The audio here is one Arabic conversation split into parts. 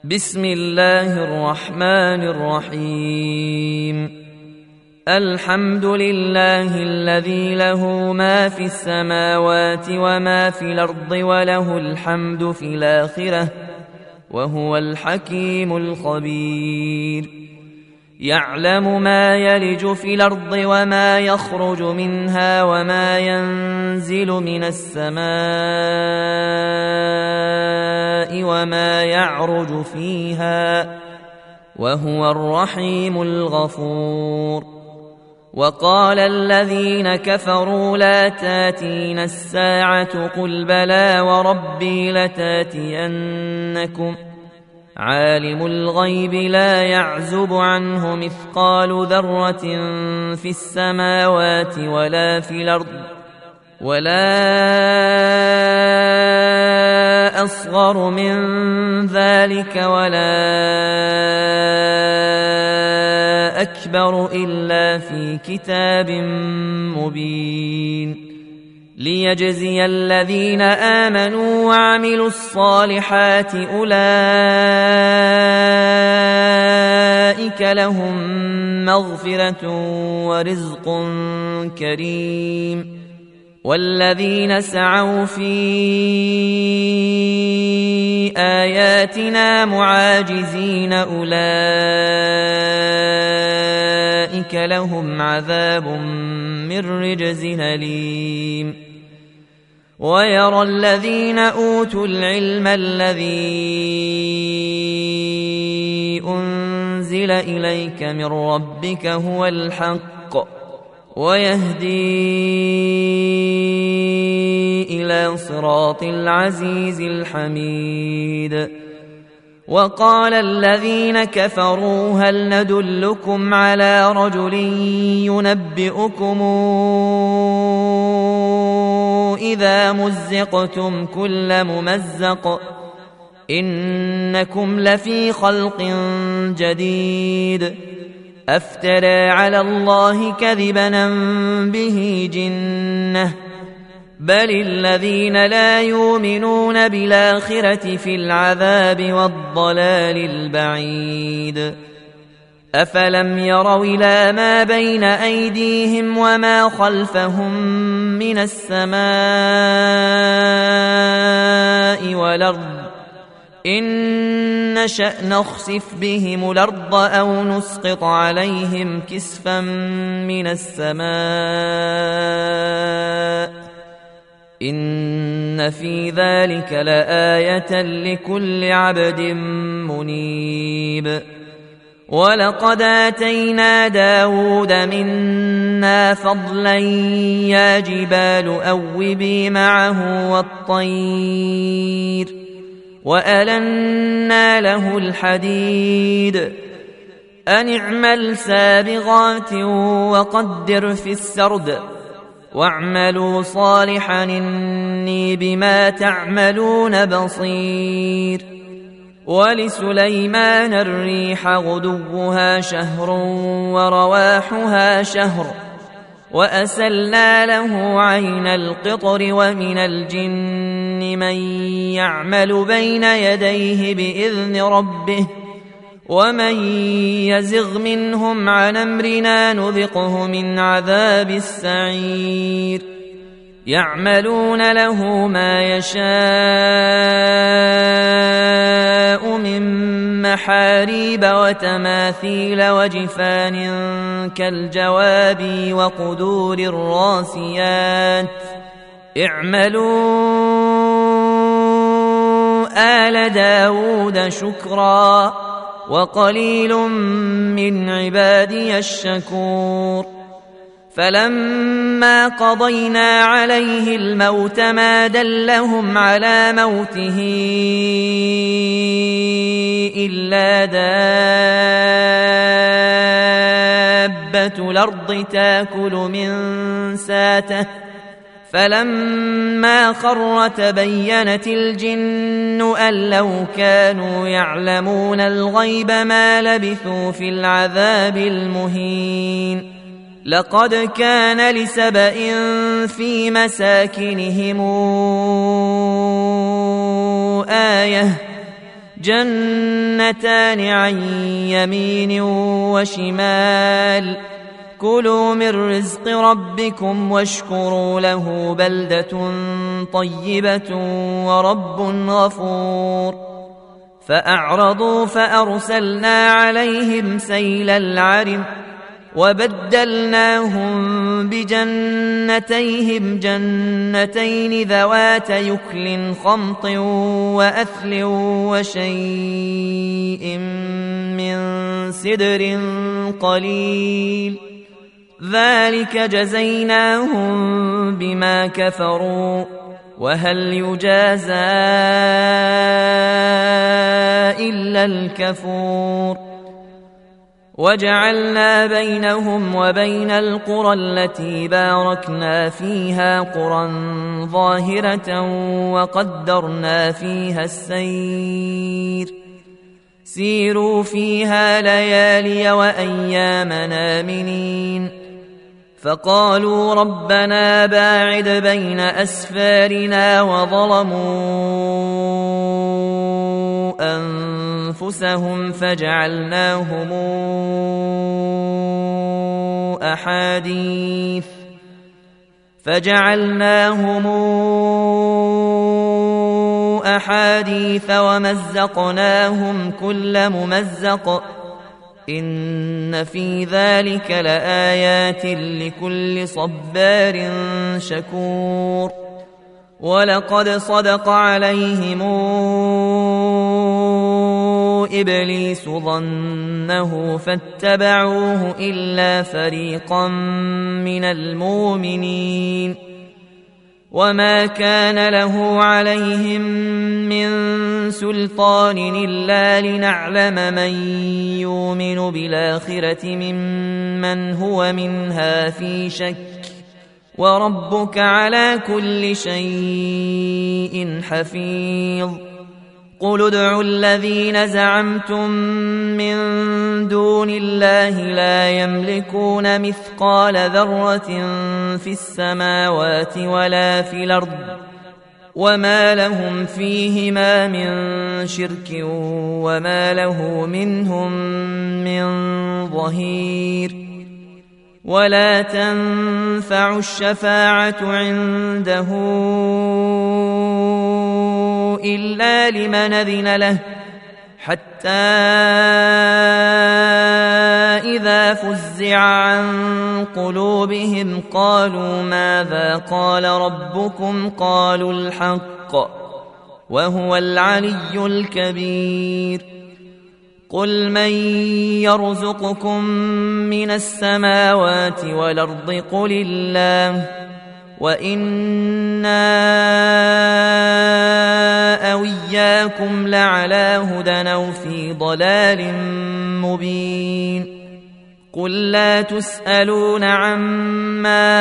بسم الله الرحمن الرحيم. الحمد لله الذي له ما في السماوات وما في الأرض وله الحمد في الآخرة وهو الحكيم الخبير. يعلم ما يلج في الأرض وما يخرج منها وما ينزل من السماء وما يعرج فيها وهو الرحيم الغفور. وقال الذين كفروا لا تاتين الساعة قل بلى وربي لتاتينكم عالم الغيب لا يعزب عنه مثقال ذرة في السماوات ولا في الأرض ولا أصغر من ذلك ولا أكبر إلا في كتاب مبين ليجزي الذين آمنوا وعملوا الصالحات أولئك لهم مغفرة ورزق كريم. والذين سعوا في آياتنا معاجزين أولئك لهم عذاب من رجز أليم. ويرى الذين أوتوا العلم الذي أنزل إليك من ربك هو الحق ويهدي إلى صراط العزيز الحميد. وقال الذين كفروا هل ندلكم على رجل ينبئكم إذا مزقتم كل ممزق إنكم لفي خلق جديد أفترى على الله كذبا به جنة بل الذين لا يؤمنون بالآخرة في العذاب والضلال البعيد. أفلم يروا إلى ما بين أيديهم وما خلفهم من السماء والأرض إن نشأ نخسف بهم الأرض أو نسقط عليهم كسفا من السماء إن في ذلك لآية لكل عبد منيب. ولقد آتينا داود منا فضلا يا جبال أوبي معه والطير وألنا له الحديد أن اعمل سابغات وقدر في السرد واعملوا صالحا إني بما تعملون بصير. ولسليمان الريح غدوها شهر ورواحها شهر وأسلنا له عين القطر ومن الجن من يعمل بين يديه بإذن ربه ومن يزغ منهم عن أمرنا نذقه من عذاب السعير. يعملون له ما يشاء من محاريب وتماثيل وجفان كالجواب وقدور الراسيات اعملوا آل داود شكرا وقليل من عبادي الشكور. فلما قضينا عليه الموت ما دلهم على موته إلا دابة الأرض تاكل من ساته فلما خر تبينت الجن أن لو كانوا يعلمون الغيب ما لبثوا في العذاب المهين. لقد كان لسبإ في مساكنهم آية جنتان عن يمين وشمال كلوا من رزق ربكم واشكروا له بلدة طيبة ورب غفور فأعرضوا فأرسلنا عليهم سيل العرم وبدلناهم بجنتيهم جنتين ذوات يكل خمط وأثل وشيء من سدر قليل ذلك جزيناهم بما كفروا وهل يجازى إلا الكفور وجعلنا بينهم وبين القرى التي باركنا فيها قرى ظاهرة وقدرنا فيها السير سيروا فيها ليالي وأيام آمنين فقالوا ربنا باعد بين أسفارنا وظلموا أنفسهم فجعلناهم أحاديث ومزقناهم كل ممزق إن في ذلك لآيات لكل صبار شكور ولقد صدق عليهم إبليس ظنه فاتبعوه إلا فريقا من المؤمنين وما كان له عليهم من سلطان إلا لنعلم من يؤمن بالآخرة ممن هو منها في شك وربك على كل شيء حفيظ قل ادعوا الذين زعمتم من دون الله لا يملكون مثقال ذرة في السماوات ولا في الأرض وما لهم فيهما من شرك وما له منهم من ظهير ولا تنفع الشفاعة عنده إلا لمن أذن له حتى إذا فزع عن قلوبهم قالوا ماذا قال ربكم قالوا الحق وهو العلي الكبير قل من يرزقكم من السماوات والأرض قل الله وإنا أو إياكم لعلى هدى أو في ضلال مبين قل لا تسألون عما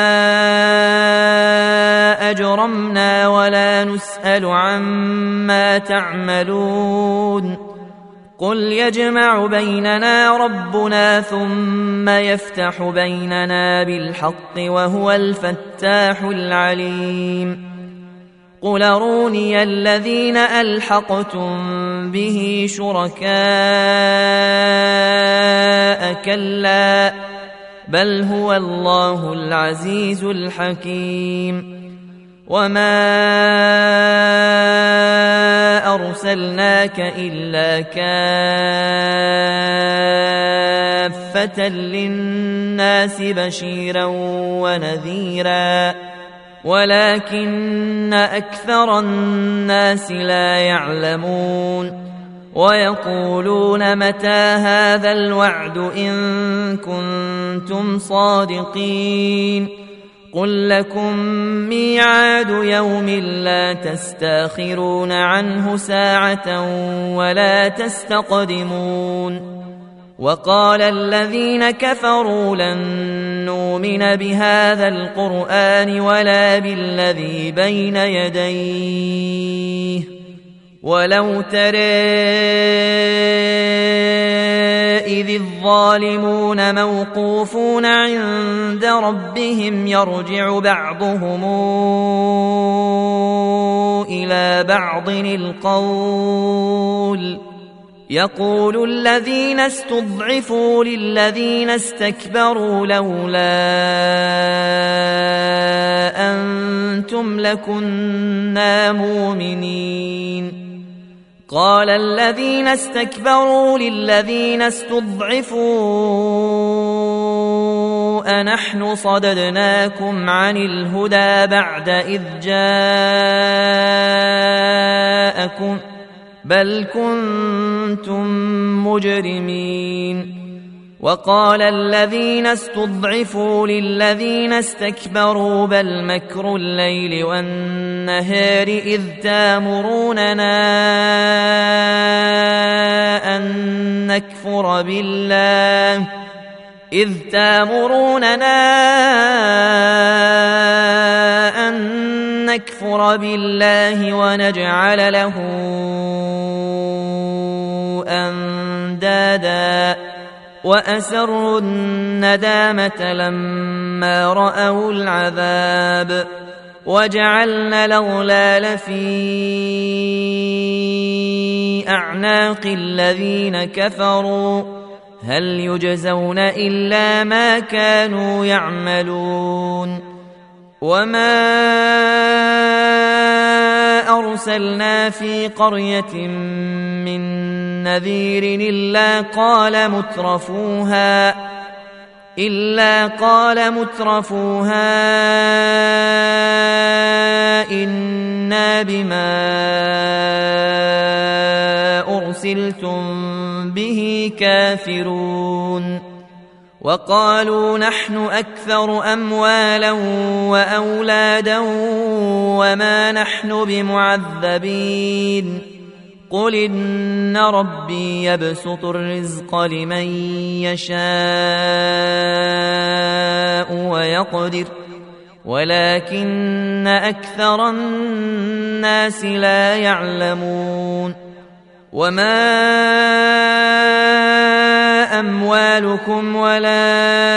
أجرمنا ولا نسأل عما تعملون قل يجمع بيننا ربنا ثم يفتح بيننا بالحق وهو الفتاح العليم قل أروني الذين ألحقتم به شركاء كلا بل هو الله العزيز الحكيم وما أرسلناك إلا كافة للناس بشيرا ونذيرا ولكن أكثر الناس لا يعلمون ويقولون متى هذا الوعد إن كنتم صادقين قل لكم ميعاد يوم لا تستاخرون عنه ساعة ولا تستقدمون وقال الذين كفروا لن نؤمن بهذا القرآن ولا بالذي بين يديه ولو ترى إذ الظالمون موقوفون عند ربهم يرجع بعضهم إلى بعض القول يقول الذين استضعفوا للذين استكبروا لولا أنتم لكنا مؤمنين قال الذين استكبروا للذين استضعفوا أنحن صددناكم عن الهدى بعد إذ جاءكم بل كنتم مجرمين وقال الذين استضعفوا للذين استكبروا بل مكر الليل والنهار إذ تامروننا أن نكفر بالله ونجعل له أندادا وأسروا الندامة لما رأوا العذاب وجعلنا الأغلال في أعناق الذين كفروا هل يجزون إلا ما كانوا يعملون وما أرسلنا في قرية من نذير إلا قال مترفوها إنا بما أرسلتم به كافرون وقالوا نحن أكثر أموالا وأولادا وما نحن بمعذبين قل إن ربي يبسط الرزق لمن يشاء ويقدر ولكن أكثر الناس لا يعلمون وما أموالكم ولا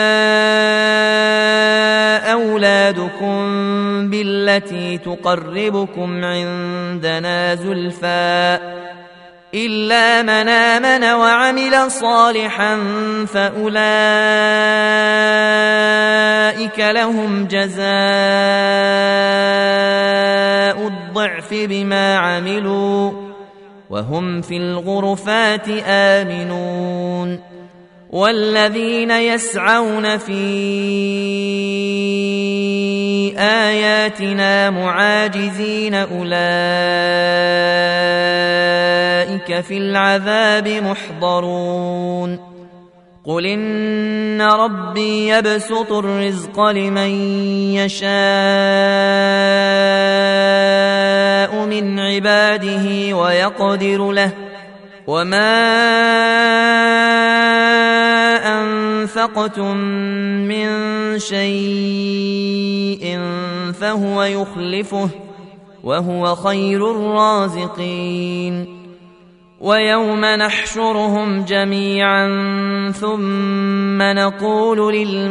أولادكم بالتي تقربكم عندنا زلفى إلا من آمن وعمل صالحا فأولئك لهم جزاء الضعف بما عملوا وهم في الغرفات آمنون والذين يسعون في آياتنا معاجزين أولئك في العذاب محضرون قل إن ربي يبسط الرزق لمن يشاء من عباده ويقدر له وما أنفقتم من شيء فهو يخلفه وهو خير الرازقين ويوم نحشرهم جميعا ثم نقول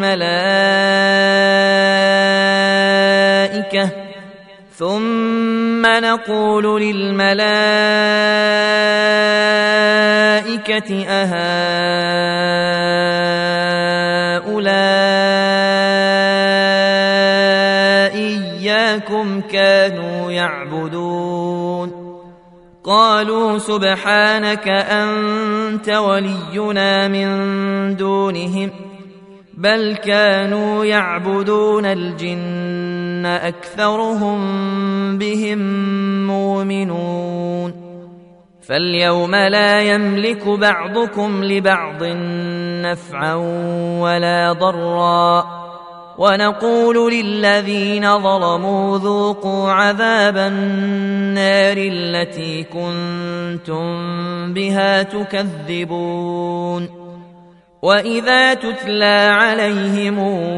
للملائكة أهؤلاء إياكم كانوا يعبدون قالوا سبحانك أنت ولينا من دونهم بل كانوا يعبدون الجن أكثرهم بهم مؤمنون فاليوم لا يملك بعضكم لبعض نفعا ولا ضرا ونقول للذين ظلموا ذوقوا عذاب النار التي كنتم بها تكذبون وإذا تتلى عليهم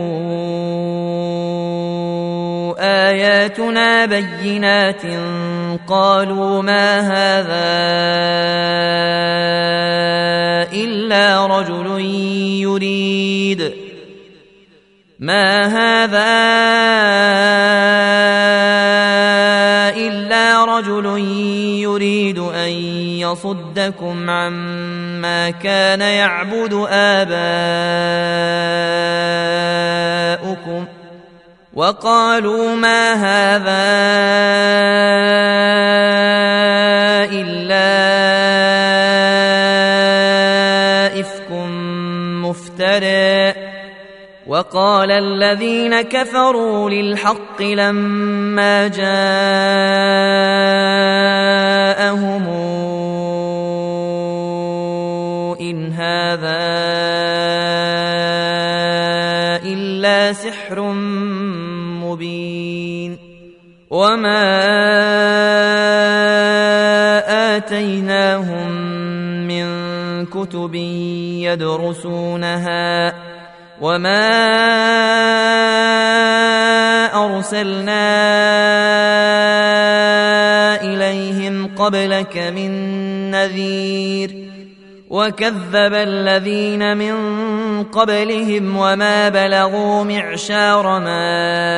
آياتنا بينات قالوا ما هذا إلا ليصدكم عما كان يعبد آباؤكم وقالوا ما هذا إلا إفك مفترى وقال الذين كفروا للحق لما جاءهم إن هذا إلا سحر مبين وما آتيناهم من كتب يدرسونها وما أرسلنا إليهم قبلك من نذير وكذب الذين من قبلهم وما بلغوا معشار ما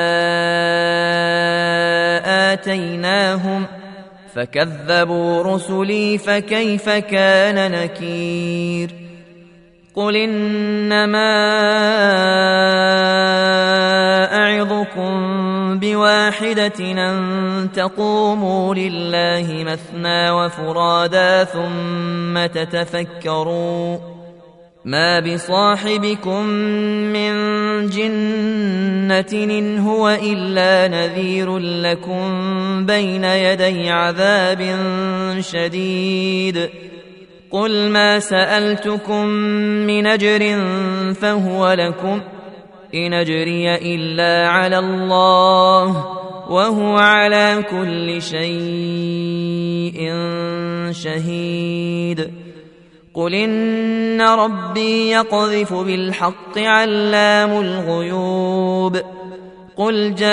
آتيناهم فكذبوا رسلي فكيف كان نكير قل إنما أعظكم بواحدة أن تقوموا لله مثنى وفرادا ثم تتفكروا ما بصاحبكم من جنة إن هو إلا نذير لكم بين يدي عذاب شديد قل ما سألتكم من أجر فهو لكم إن أجري إلا على الله وهو على كل شيء شهيد قل إن ربي يقذف بالحق علام الغيوب قل جاء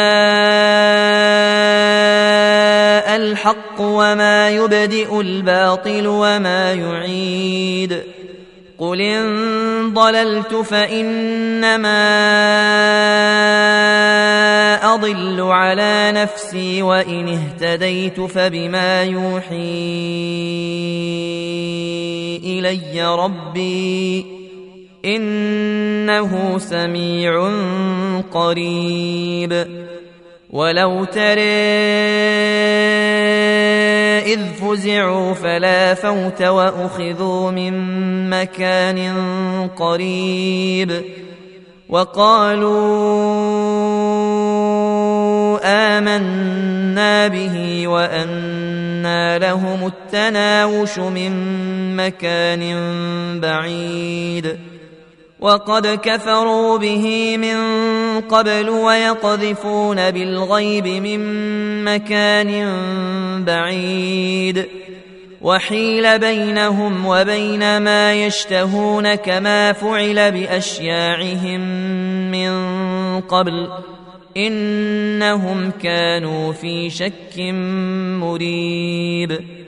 الحق وما يبدئ الباطل وما يعيد قل إن ضللت فإنما أضل على نفسي وإن اهتديت فبما يوحي إلي ربي إنه سميع قريب ولو ترى إذ فزعوا فلا فوت وأخذوا من مكان قريب وقالوا آمنا به وأنى لهم التناوش من مكان بعيد وقد كفروا به من قبل ويقذفون بالغيب من مكان بعيد وحيل بينهم وبين ما يشتهون كما فعل بأشياعهم من قبل إنهم كانوا في شك مريب